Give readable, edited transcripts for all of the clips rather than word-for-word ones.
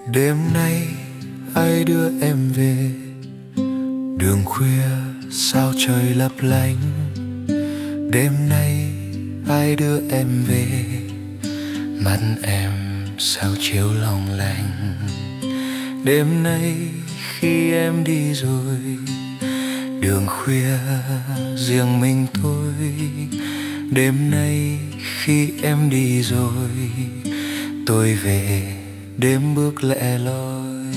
Đêm nay ai đưa em về? Đường khuya sao trời lấp lánh. Đêm nay ai đưa em về? Mắt em sao chiếu long lanh. Đêm nay khi em đi rồi, đường khuya riêng mình tôi. Đêm nay khi em đi rồi, tôi về đêm bước lẻ loi.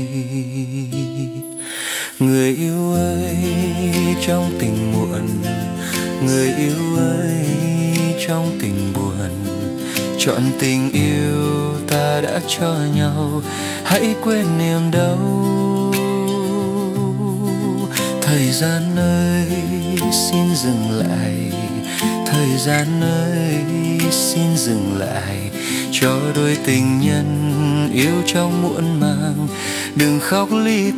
Người yêu ơi, trong tình muộn, người yêu ơi, trong tình buồn, chọn tình yêu ta đã cho nhau, hãy quên niềm đau. Thời gian ơi, xin dừng lại. Thời gian ơi, xin dừng lại, cho đôi tình nhân yêu trong muộn màng đừng khóc ly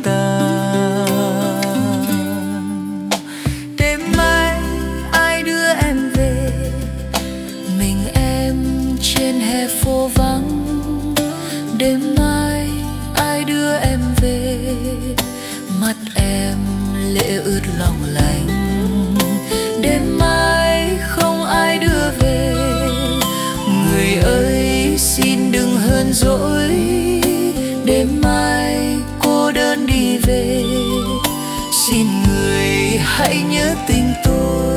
tan. Đêm mai ai đưa em về? Mình em trên hè phố vắng. Đêm mai ai đưa em về? Mắt em lệ ướt lòng lành. Đêm mai không ai đưa về. Người ơi xin đừng hờn dỗi. Đêm mai cô đơn đi về. Xin người hãy nhớ tình tôi.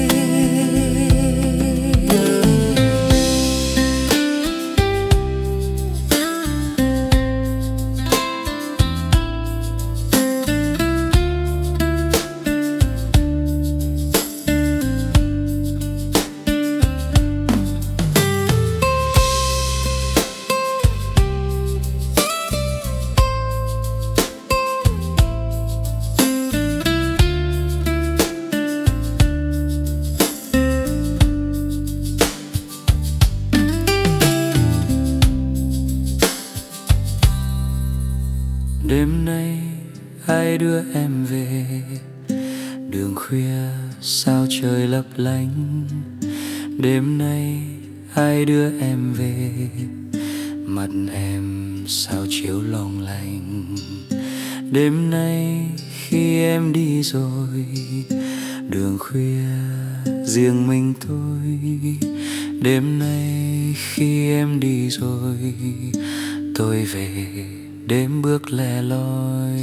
Đêm nay ai đưa em về? Đường khuya sao trời lấp lánh. Đêm nay ai đưa em về? Mắt em sao chiếu long lanh. Đêm nay khi em đi rồi, đường khuya riêng mình tôi. Đêm nay khi em đi rồi, tôi về đêm bước lẻ loi.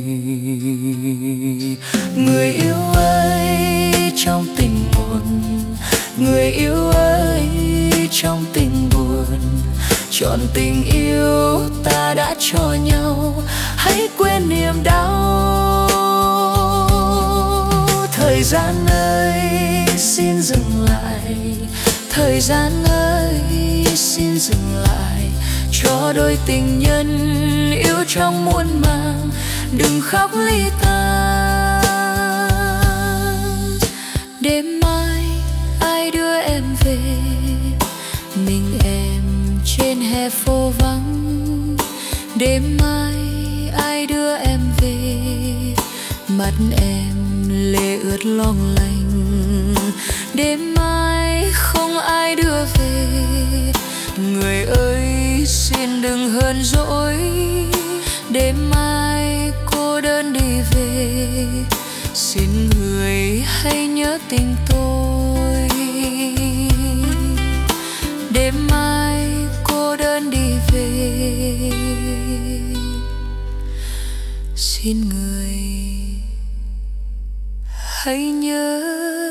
Người yêu ơi, trong tình buồn, người yêu ơi, trong tình buồn, chọn tình yêu ta đã cho nhau, hãy quên niềm đau. Thời gian ơi, xin dừng lại. Thời gian ơi, xin dừng lại, cho đôi tình nhân yêu trong muôn màng đừng khóc ly tan. Đêm mai ai đưa em về? Mình em trên hè phố vắng. Đêm mai ai đưa em về? Mắt em lệ ướt long lanh. Đêm mai không ai đưa về. Người ơi xin đừng hờn dỗi. Đêm mai cô đơn đi về. Xin người hãy nhớ tình tôi. Đêm mai cô đơn đi về. Xin người hãy nhớ